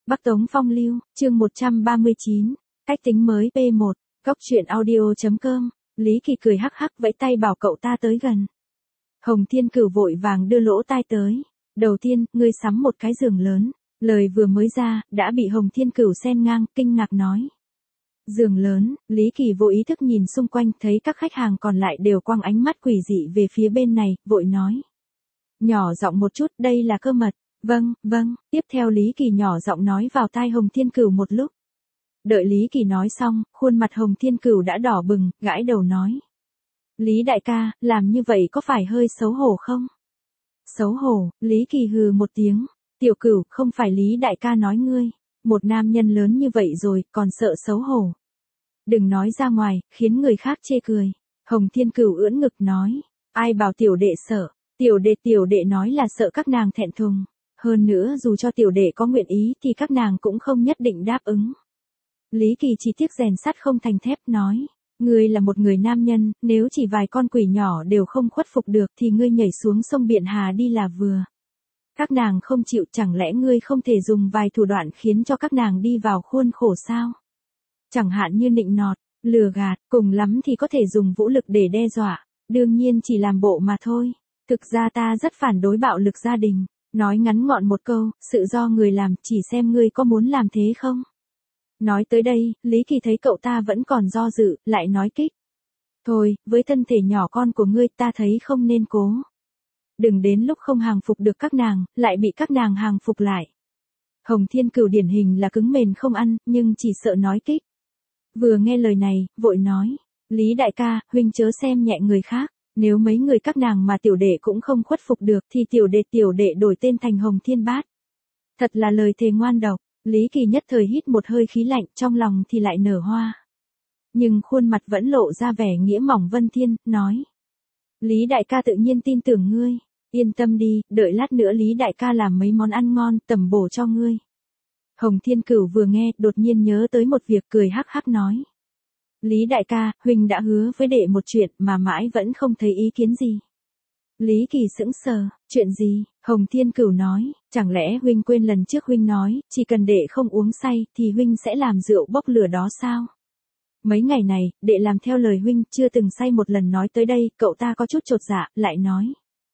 Bắc Tống Phong Lưu, chương 139, cách tính mới P1, Cóc truyện audio.com, Lý Kỳ cười hắc hắc vẫy tay bảo cậu ta tới gần. Hồng Thiên Cửu vội vàng đưa lỗ tai tới. Đầu tiên, ngươi sắm một cái giường lớn. Lời vừa mới ra, đã bị Hồng Thiên Cửu xen ngang, kinh ngạc nói. Giường lớn, Lý Kỳ vô ý thức nhìn xung quanh thấy các khách hàng còn lại đều quăng ánh mắt quỷ dị về phía bên này, vội nói. Nhỏ giọng một chút, đây là cơ mật. Vâng, tiếp theo Lý Kỳ nhỏ giọng nói vào tai Hồng Thiên Cửu một lúc. Đợi Lý Kỳ nói xong, khuôn mặt Hồng Thiên Cửu đã đỏ bừng, gãi đầu nói. Lý đại ca, làm như vậy có phải hơi xấu hổ không? Xấu hổ, Lý Kỳ hừ một tiếng. Tiểu Cửu, không phải Lý đại ca nói ngươi. Một nam nhân lớn như vậy rồi, còn sợ xấu hổ. Đừng nói ra ngoài, khiến người khác chê cười. Hồng Thiên Cửu ưỡn ngực nói. Ai bảo tiểu đệ sợ? Tiểu đệ nói là sợ các nàng thẹn thùng. Hơn nữa dù cho tiểu đệ có nguyện ý thì các nàng cũng không nhất định đáp ứng. Lý Kỳ chỉ tiếc rèn sắt không thành thép nói. Ngươi là một người nam nhân, nếu chỉ vài con quỷ nhỏ đều không khuất phục được thì ngươi nhảy xuống sông Biện Hà đi là vừa. Các nàng không chịu, chẳng lẽ ngươi không thể dùng vài thủ đoạn khiến cho các nàng đi vào khuôn khổ sao? Chẳng hạn như nịnh nọt, lừa gạt, cùng lắm thì có thể dùng vũ lực để đe dọa, đương nhiên chỉ làm bộ mà thôi. Thực ra ta rất phản đối bạo lực gia đình, nói ngắn gọn một câu, sự do người làm, chỉ xem ngươi có muốn làm thế không? Nói tới đây, Lý Kỳ thấy cậu ta vẫn còn do dự, lại nói kích. Thôi, với thân thể nhỏ con của ngươi ta thấy không nên cố. Đừng đến lúc không hàng phục được các nàng, lại bị các nàng hàng phục lại. Hồng Thiên Cửu điển hình là cứng mềm không ăn, nhưng chỉ sợ nói kích. Vừa nghe lời này, vội nói. Lý đại ca, huynh chớ xem nhẹ người khác. Nếu mấy người các nàng mà tiểu đệ cũng không khuất phục được thì tiểu đệ đổi tên thành Hồng Thiên Bát. Thật là lời thề ngoan độc. Lý Kỳ nhất thời hít một hơi khí lạnh, trong lòng thì lại nở hoa. Nhưng khuôn mặt vẫn lộ ra vẻ nghĩa mỏng vân thiên, nói. Lý đại ca tự nhiên tin tưởng ngươi. Yên tâm đi, đợi lát nữa Lý đại ca làm mấy món ăn ngon, tẩm bổ cho ngươi. Hồng Thiên Cửu vừa nghe, đột nhiên nhớ tới một việc, cười hắc hắc nói. Lý đại ca, huynh đã hứa với đệ một chuyện mà mãi vẫn không thấy ý kiến gì. Lý Kỳ sững sờ, chuyện gì? Hồng Thiên Cửu nói, chẳng lẽ huynh quên lần trước huynh nói, chỉ cần đệ không uống say thì huynh sẽ làm rượu bốc lửa đó sao? Mấy ngày này, đệ làm theo lời huynh, chưa từng say một lần. Nói tới đây, cậu ta có chút chột dạ, lại nói.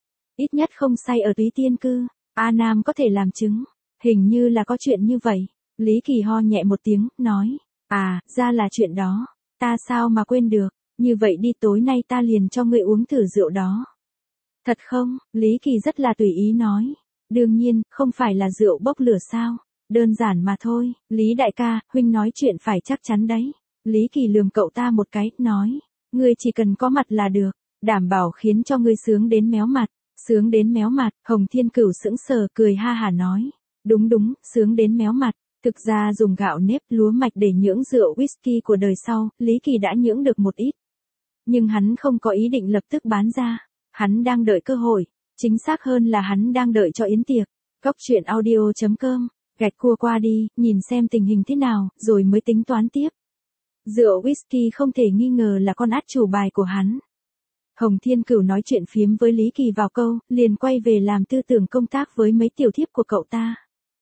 Ít nhất không say ở Túy Tiên Cư, A Nam có thể làm chứng. Hình như là có chuyện như vậy. Lý Kỳ ho nhẹ một tiếng, nói. À, ra là chuyện đó. Ta sao mà quên được, như vậy đi tối nay ta liền cho ngươi uống thử rượu đó. Thật không? Lý Kỳ rất là tùy ý nói. Đương nhiên, không phải là rượu bốc lửa sao? Đơn giản mà thôi. Lý đại ca, huynh nói chuyện phải chắc chắn đấy. Lý Kỳ lườm cậu ta một cái, nói. Ngươi chỉ cần có mặt là được, đảm bảo khiến cho ngươi sướng đến méo mặt. Sướng đến méo mặt, Hồng Thiên Cửu sững sờ cười ha hả nói. Đúng, sướng đến méo mặt. Thực ra dùng gạo nếp lúa mạch để nhưỡng rượu whisky của đời sau, Lý Kỳ đã nhưỡng được một ít. Nhưng hắn không có ý định lập tức bán ra. Hắn đang đợi cơ hội, chính xác hơn là hắn đang đợi cho yến tiệc. Cóc truyện audio.com, gạch cua qua đi, nhìn xem tình hình thế nào, rồi mới tính toán tiếp. Rượu whisky không thể nghi ngờ là con át chủ bài của hắn. Hồng Thiên Cửu nói chuyện phiếm với Lý Kỳ vào câu, liền quay về làm tư tưởng công tác với mấy tiểu thiếp của cậu ta.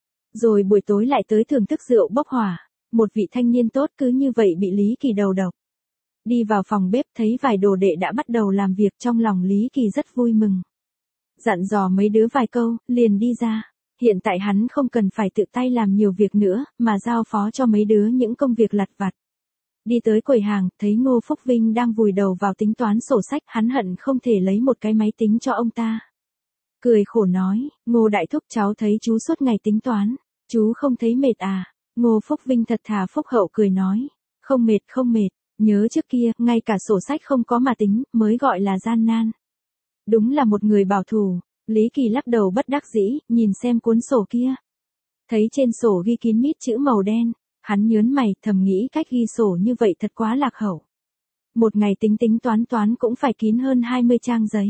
Rồi buổi tối lại tới thưởng thức rượu bốc hỏa. Một vị thanh niên tốt cứ như vậy bị Lý Kỳ đầu độc. Đi vào phòng bếp thấy vài đồ đệ đã bắt đầu làm việc, trong lòng Lý Kỳ rất vui mừng. Dặn dò mấy đứa vài câu, liền đi ra. Hiện tại hắn không cần phải tự tay làm nhiều việc nữa, mà giao phó cho mấy đứa những công việc lặt vặt. Đi tới quầy hàng, thấy Ngô Phúc Vinh đang vùi đầu vào tính toán sổ sách, hắn hận không thể lấy một cái máy tính cho ông ta. Cười khổ nói, Ngô đại thúc, cháu thấy chú suốt ngày tính toán, chú không thấy mệt à? Ngô Phúc Vinh thật thà phúc hậu cười nói, không mệt, nhớ trước kia, ngay cả sổ sách không có mà tính, mới gọi là gian nan. Đúng là một người bảo thủ. Lý Kỳ lắc đầu bất đắc dĩ, nhìn xem cuốn sổ kia. Thấy trên sổ ghi kín mít chữ màu đen, hắn nhớn mày, thầm nghĩ cách ghi sổ như vậy thật quá lạc hậu. Một ngày tính toán cũng phải kín hơn 20 trang giấy.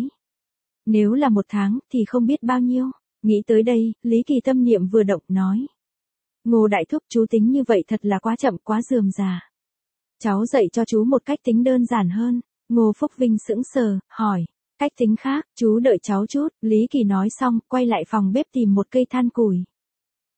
Nếu là một tháng thì không biết bao nhiêu. Nghĩ tới đây, Lý Kỳ tâm niệm vừa động nói. Ngô đại thúc, chú tính như vậy thật là quá chậm, quá rườm rà. Cháu dạy cho chú một cách tính đơn giản hơn. Ngô Phúc Vinh sững sờ, hỏi. Cách tính khác, chú đợi cháu chút. Lý Kỳ nói xong, quay lại phòng bếp tìm một cây than củi.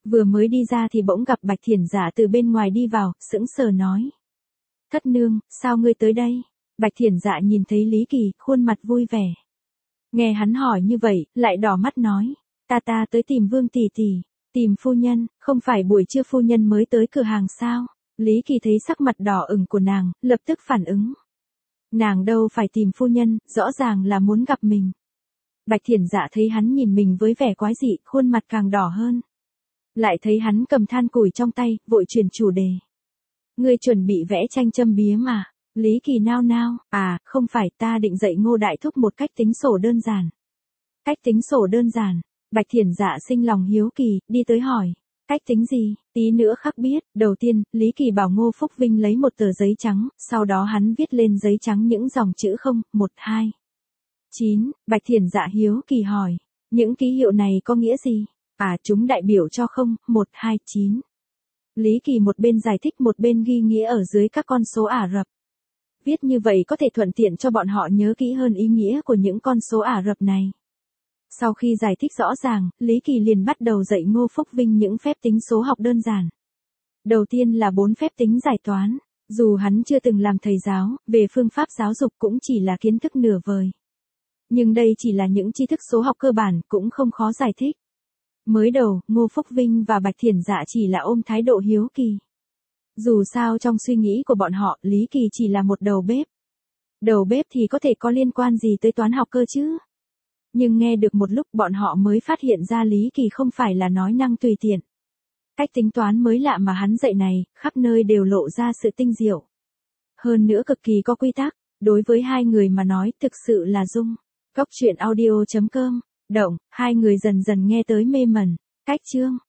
Vừa mới đi ra thì bỗng gặp Bạch Thiển Dạ từ bên ngoài đi vào, sững sờ nói. Thất nương, sao ngươi tới đây? Bạch Thiển Dạ nhìn thấy Lý Kỳ, khuôn mặt vui vẻ. Nghe hắn hỏi như vậy, lại đỏ mắt nói. Ta tới tìm Vương tỷ tỷ, tìm phu nhân, không phải buổi trưa phu nhân mới tới cửa hàng sao? Lý Kỳ thấy sắc mặt đỏ ửng của nàng, lập tức phản ứng. Nàng đâu phải tìm phu nhân, rõ ràng là muốn gặp mình. Bạch Thiển Dạ thấy hắn nhìn mình với vẻ quái dị, khuôn mặt càng đỏ hơn. Lại thấy hắn cầm than củi trong tay, vội chuyển chủ đề. Ngươi chuẩn bị vẽ tranh châm biếm mà. Lý Kỳ nao nao, không phải, ta định dạy Ngô đại thúc một cách tính sổ đơn giản. Cách tính sổ đơn giản, Bạch Thiển Dạ sinh lòng hiếu kỳ, đi tới hỏi. Cách tính gì, tí nữa khắc biết. Đầu tiên, Lý Kỳ bảo Ngô Phúc Vinh lấy một tờ giấy trắng, sau đó hắn viết lên giấy trắng những dòng chữ 0, 1, 2, 9. Bạch Thiển Dạ hiếu kỳ hỏi. Những ký hiệu này có nghĩa gì? Chúng đại biểu cho 0, 1, 2, 9. Lý Kỳ một bên giải thích một bên ghi nghĩa ở dưới các con số Ả Rập. Viết như vậy có thể thuận tiện cho bọn họ nhớ kỹ hơn ý nghĩa của những con số Ả Rập này. Sau khi giải thích rõ ràng, Lý Kỳ liền bắt đầu dạy Ngô Phúc Vinh những phép tính số học đơn giản. Đầu tiên là 4 phép tính giải toán. Dù hắn chưa từng làm thầy giáo, về phương pháp giáo dục cũng chỉ là kiến thức nửa vời. Nhưng đây chỉ là những tri thức số học cơ bản, cũng không khó giải thích. Mới đầu, Ngô Phúc Vinh và Bạch Thiển Dạ chỉ là ôm thái độ hiếu kỳ. Dù sao trong suy nghĩ của bọn họ, Lý Kỳ chỉ là một đầu bếp. Đầu bếp thì có thể có liên quan gì tới toán học cơ chứ? Nhưng nghe được một lúc bọn họ mới phát hiện ra Lý Kỳ không phải là nói năng tùy tiện. Cách tính toán mới lạ mà hắn dạy này, khắp nơi đều lộ ra sự tinh diệu. Hơn nữa cực kỳ có quy tắc, đối với hai người mà nói thực sự là dung. Góc truyện audio.com, động, hai người dần dần nghe tới mê mẩn. Cách chương